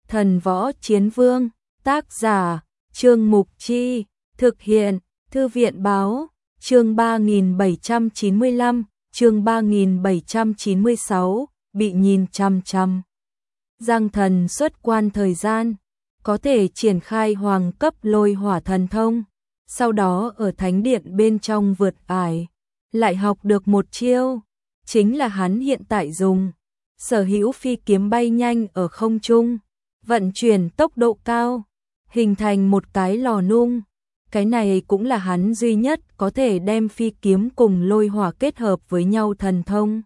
Thần Võ Chiến Vương, tác giả, Trương Mục Chi, thực hiện, Thư viện Báo, chương 3795, chương 3796, bị nhìn chằm chằm. Giang thần xuất quan thời gian, có thể triển khai hoàng cấp lôi hỏa thần thông, sau đó ở thánh điện bên trong vượt ải, lại học được một chiêu, chính là hắn hiện tại dùng, sở hữu phi kiếm bay nhanh ở không trung, vận chuyển tốc độ cao, hình thành một cái lò nung. Cái này cũng là hắn duy nhất có thể đem phi kiếm cùng lôi hỏa kết hợp với nhau thần thông.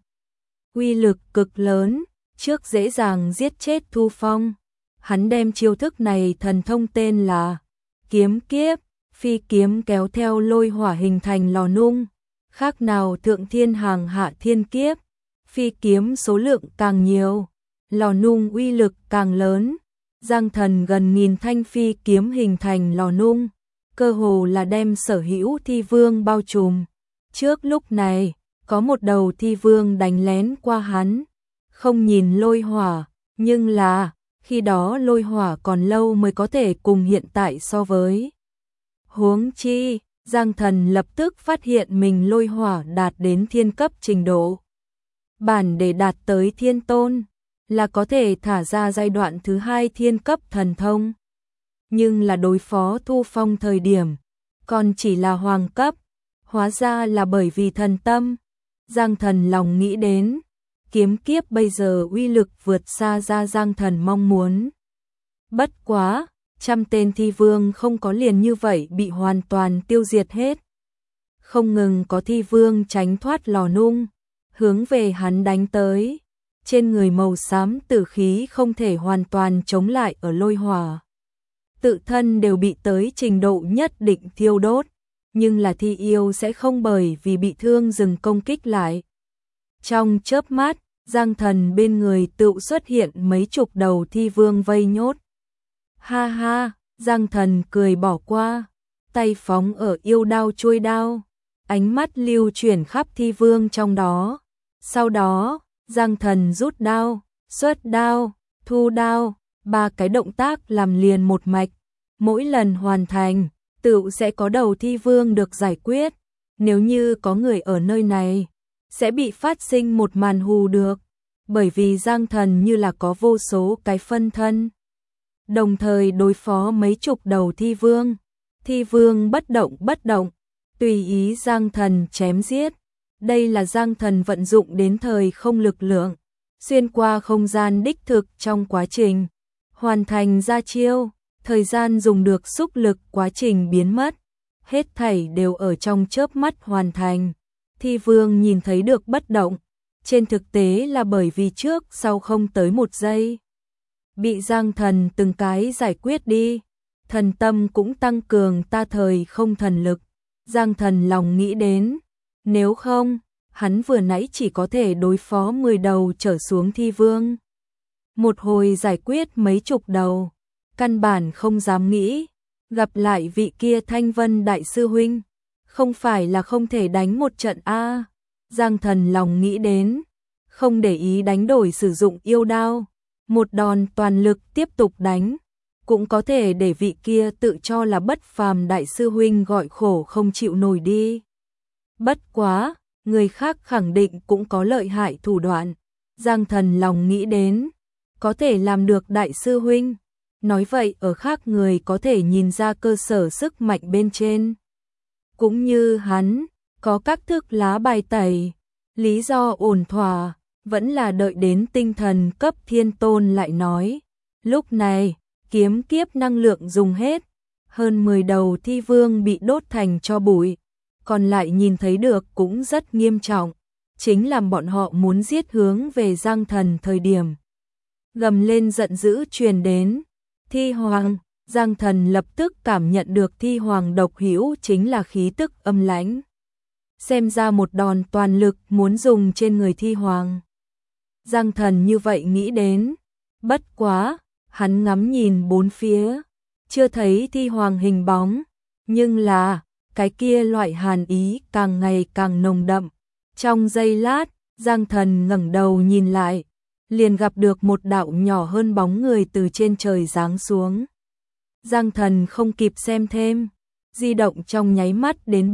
Uy lực cực lớn, trước dễ dàng giết chết Thu Phong. Hắn đem chiêu thức này thần thông tên là kiếm kiếp, phi kiếm kéo theo lôi hỏa hình thành lò nung, khác nào thượng thiên hàng hạ thiên kiếp, phi kiếm số lượng càng nhiều, lò nung uy lực càng lớn. Giang thần gần nghìn thanh phi kiếm hình thành lò nung, cơ hồ là đem sở hữu thi vương bao trùm. Trước lúc này, có một đầu thi vương đánh lén qua hắn, không nhìn lôi hỏa, nhưng là, khi đó lôi hỏa còn lâu mới có thể cùng hiện tại so với. Huống chi, Giang thần lập tức phát hiện mình lôi hỏa đạt đến thiên cấp trình độ. Bản để đạt tới thiên tôn, là có thể thả ra giai đoạn thứ 2 thiên cấp thần thông. Nhưng là đối phó Thu Phong thời điểm, còn chỉ là hoàng cấp, hóa ra là bởi vì thần tâm. Giang thần lòng nghĩ đến, kiếm kiếp bây giờ uy lực vượt xa ra Giang thần mong muốn. Bất quá, 100 tên thi vương không có liền như vậy bị hoàn toàn tiêu diệt hết. Không ngừng có thi vương tránh thoát lò nung, hướng về hắn đánh tới. Trên người màu xám tử khí không thể hoàn toàn chống lại ở lôi hỏa. Tự thân đều bị tới trình độ nhất định thiêu đốt, nhưng là thi yêu sẽ không bởi vì bị thương dừng công kích lại. Trong chớp mắt, Giang thần bên người tự xuất hiện mấy chục đầu thi vương vây nhốt. Ha ha, Giang thần cười bỏ qua, tay phóng ở yêu đao chuôi đao, ánh mắt lưu chuyển khắp thi vương trong đó. Sau đó, Giang thần rút đao, xuất đao, thu đao, 3 cái động tác làm liền một mạch, mỗi lần hoàn thành, tự sẽ có đầu thi vương được giải quyết. Nếu như có người ở nơi này, sẽ bị phát sinh một màn hù được, bởi vì Giang thần như là có vô số cái phân thân, đồng thời đối phó mấy chục đầu thi vương. Thi vương bất động, tùy ý Giang thần chém giết. Đây là Giang thần vận dụng đến thời không lực lượng, xuyên qua không gian đích thực trong quá trình hoàn thành ra chiêu, thời gian dùng được xúc lực quá trình biến mất, hết thảy đều ở trong chớp mắt hoàn thành. Thi vương nhìn thấy được bất động, trên thực tế là bởi vì trước sau không tới 1 giây, bị Giang thần từng cái giải quyết đi. Thần tâm cũng tăng cường ta thời không thần lực. Giang thần lòng nghĩ đến, nếu không, hắn vừa nãy chỉ có thể đối phó 10 đầu trở xuống thi vương. Một hồi giải quyết mấy chục đầu, căn bản không dám nghĩ, gặp lại vị kia Thanh Vân đại sư huynh, không phải là không thể đánh một trận a. Giang thần lòng nghĩ đến, không để ý đánh đổi sử dụng yêu đao, một đòn toàn lực tiếp tục đánh, cũng có thể để vị kia tự cho là bất phàm đại sư huynh gọi khổ không chịu nổi đi. Bất quá, người khác khẳng định cũng có lợi hại thủ đoạn. Giang thần lòng nghĩ đến, có thể làm được đại sư huynh. Nói vậy ở khác người có thể nhìn ra cơ sở sức mạnh bên trên. Cũng như hắn, có các thức lá bài tẩy, lý do ổn thỏa, vẫn là đợi đến tinh thần cấp thiên tôn lại nói. Lúc này, kiếm kiếp năng lượng dùng hết, hơn 10 đầu thi vương bị đốt thành tro bụi. Còn lại nhìn thấy được cũng rất nghiêm trọng, chính làm bọn họ muốn giết hướng về Giang thần thời điểm. Gầm lên giận dữ truyền đến, thi hoàng. Giang thần lập tức cảm nhận được thi hoàng độc hữu chính là khí tức âm lãnh. Xem ra một đòn toàn lực muốn dùng trên người thi hoàng. Giang thần như vậy nghĩ đến, bất quá, hắn ngắm nhìn bốn phía, chưa thấy thi hoàng hình bóng, nhưng là cái kia loại hàn ý càng ngày càng nồng đậm. Trong giây lát, Giang thần ngẩng đầu nhìn lại, liền gặp được một đạo nhỏ hơn bóng người từ trên trời giáng xuống. Giang Thần không kịp xem thêm, di động trong nháy mắt đến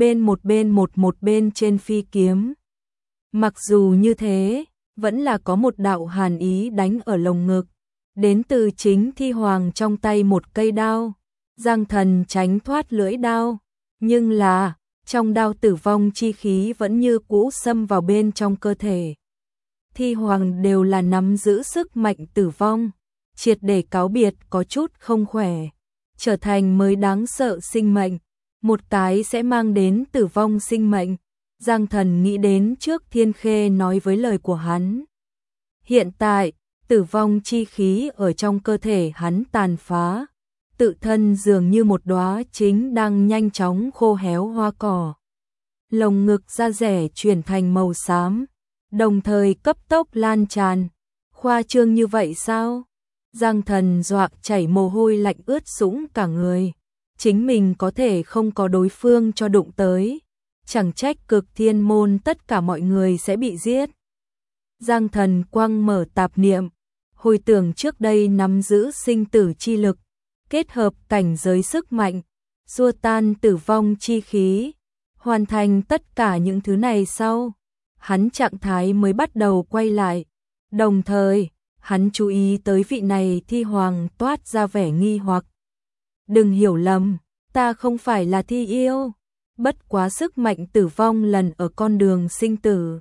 một bên trên phi kiếm. Mặc dù như thế, vẫn là có một đạo hàn ý đánh ở lồng ngực, đến từ chính thi hoàng trong tay một cây đao. Giang Thần tránh thoát lưỡi đao, nhưng là trong đao tử vong chi khí vẫn như cũ xâm vào bên trong cơ thể. Thi hoàng đều là nắm giữ sức mạnh tử vong, triệt để cáo biệt có chút không khỏe, trở thành mới đáng sợ sinh mệnh, một cái sẽ mang đến tử vong sinh mệnh. Giang Thần nghĩ đến trước Thiên Khê nói với lời của hắn. Hiện tại, tử vong chi khí ở trong cơ thể hắn tàn phá, tự thân dường như một đóa chính đang nhanh chóng khô héo hoa cỏ. Lồng ngực da rẻ chuyển thành màu xám, đồng thời cấp tốc lan tràn. Khoa trương như vậy sao? Giang Thần dọa chảy mồ hôi lạnh ướt sũng cả người. Chính mình có thể không có đối phương cho đụng tới, chẳng trách Cực Thiên môn tất cả mọi người sẽ bị giết. Giang Thần quăng mở tạp niệm, hồi tưởng trước đây nắm giữ sinh tử chi lực, kết hợp cảnh giới sức mạnh, xua tan tử vong chi khí, hoàn thành tất cả những thứ này sau, hắn trạng thái mới bắt đầu quay lại. Đồng thời, hắn chú ý tới vị này thi hoàng toát ra vẻ nghi hoặc. Đừng hiểu lầm, ta không phải là thi yêu, bất quá sức mạnh tử vong lần ở con đường sinh tử.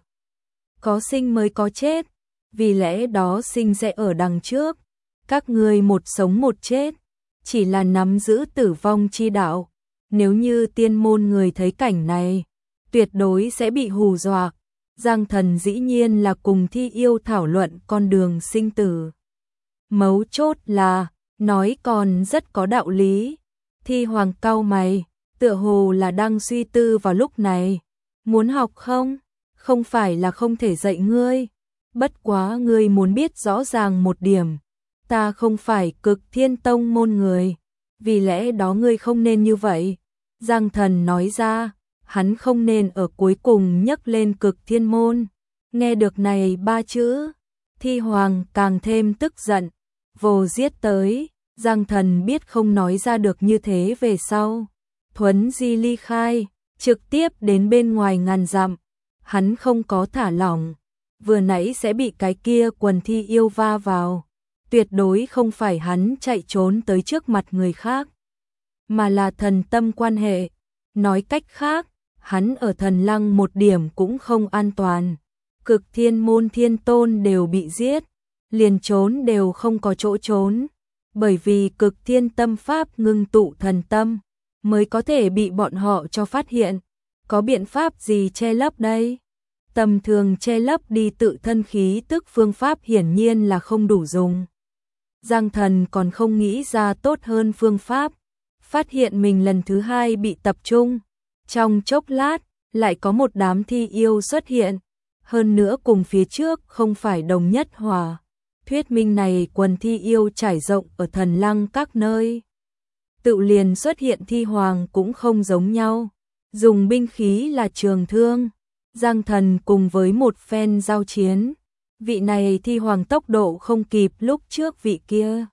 Có sinh mới có chết, vì lẽ đó sinh sẽ ở đằng trước, các ngươi một sống một chết, chỉ là nắm giữ tử vong chi đạo. Nếu như tiên môn người thấy cảnh này, tuyệt đối sẽ bị hù dọa. Giang Thần dĩ nhiên là cùng thi yêu thảo luận con đường sinh tử. Mấu chốt là, nói còn rất có đạo lý. Thi hoàng cau mày, tựa hồ là đang suy tư vào lúc này. Muốn học không? Không phải là không thể dạy ngươi. Bất quá ngươi muốn biết rõ ràng một điểm. Ta không phải Cực Thiên tông môn người. Vì lẽ đó ngươi không nên như vậy. Giang Thần nói ra, hắn không nên ở cuối cùng nhắc lên Cực Thiên môn. Nghe được này ba chữ, thi hoàng càng thêm tức giận, vồ giết tới. Giang Thần biết không nói ra được như thế về sau. Thuấn di ly khai, trực tiếp đến bên ngoài ngàn dặm. Hắn không có thả lỏng, vừa nãy sẽ bị cái kia quần thi yêu va vào. Tuyệt đối không phải hắn chạy trốn tới trước mặt người khác, mà là thần tâm quan hệ. Nói cách khác, hắn ở Thần Lăng một điểm cũng không an toàn. Cực Thiên môn thiên tôn đều bị giết, liền trốn đều không có chỗ trốn. Bởi vì Cực Thiên tâm pháp ngưng tụ thần tâm, mới có thể bị bọn họ cho phát hiện. Có biện pháp gì che lấp đây? Tầm thường che lấp đi tự thân khí tức phương pháp hiển nhiên là không đủ dùng. Giang Thần còn không nghĩ ra tốt hơn phương pháp. Phát hiện mình lần thứ hai bị tập trung. Trong chốc lát, lại có một đám thi yêu xuất hiện. Hơn nữa cùng phía trước không phải đồng nhất hòa. Thuyết minh này quần thi yêu trải rộng ở Thần Lăng các nơi. Tự liền xuất hiện thi hoàng cũng không giống nhau. Dùng binh khí là trường thương. Giang Thần cùng với một phen giao chiến. Vị này thi hoàng tốc độ không kịp lúc trước vị kia.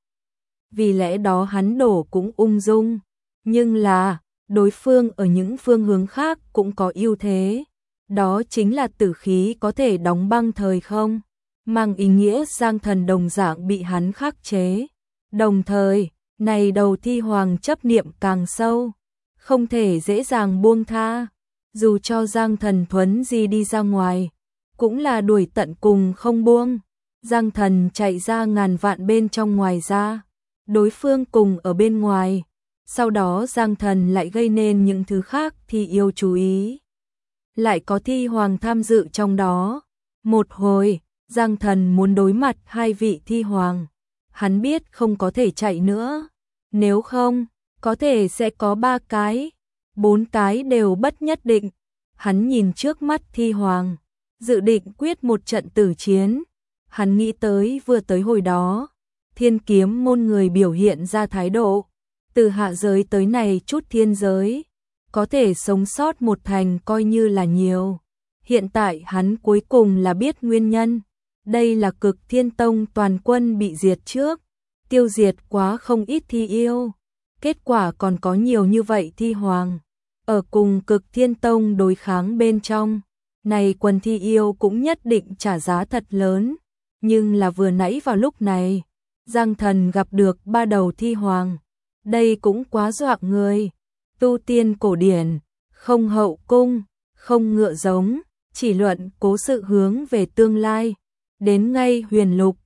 Vì lẽ đó hắn đổ cũng ung dung. Nhưng là, đối phương ở những phương hướng khác cũng có ưu thế. Đó chính là tử khí có thể đóng băng thời không. Mang ý nghĩa Giang Thần đồng dạng bị hắn khắc chế. Đồng thời, này đầu thi hoàng chấp niệm càng sâu. Không thể dễ dàng buông tha. Dù cho Giang Thần thuấn di đi ra ngoài, cũng là đuổi tận cùng không buông. Giang Thần chạy ra ngàn vạn bên trong ngoài ra, đối phương cùng ở bên ngoài. Sau đó Giang Thần lại gây nên những thứ khác thì yêu chú ý. Lại có thi hoàng tham dự trong đó. Một hồi, Giang Thần muốn đối mặt hai vị thi hoàng. Hắn biết không có thể chạy nữa. Nếu không, có thể sẽ có 3 cái, 4 cái đều bất nhất định. Hắn nhìn trước mắt thi hoàng, dự định quyết một trận tử chiến. Hắn nghĩ tới vừa tới hồi đó, Thiên Kiếm môn người biểu hiện ra thái độ. Từ hạ giới tới này chút thiên giới, có thể sống sót một thành coi như là nhiều. Hiện tại hắn cuối cùng là biết nguyên nhân. Đây là Cực Thiên Tông toàn quân bị diệt trước, tiêu diệt quá không ít thi yêu, kết quả còn có nhiều như vậy thi hoàng. Ở cùng Cực Thiên Tông đối kháng bên trong, này quần thi yêu cũng nhất định trả giá thật lớn, nhưng là vừa nãy vào lúc này, Giang Thần gặp được 3 đầu thi hoàng, đây cũng quá dọa người. Tu tiên cổ điển, không hậu cung, không ngựa giống, chỉ luận cố sự hướng về tương lai, đến ngay huyền lục,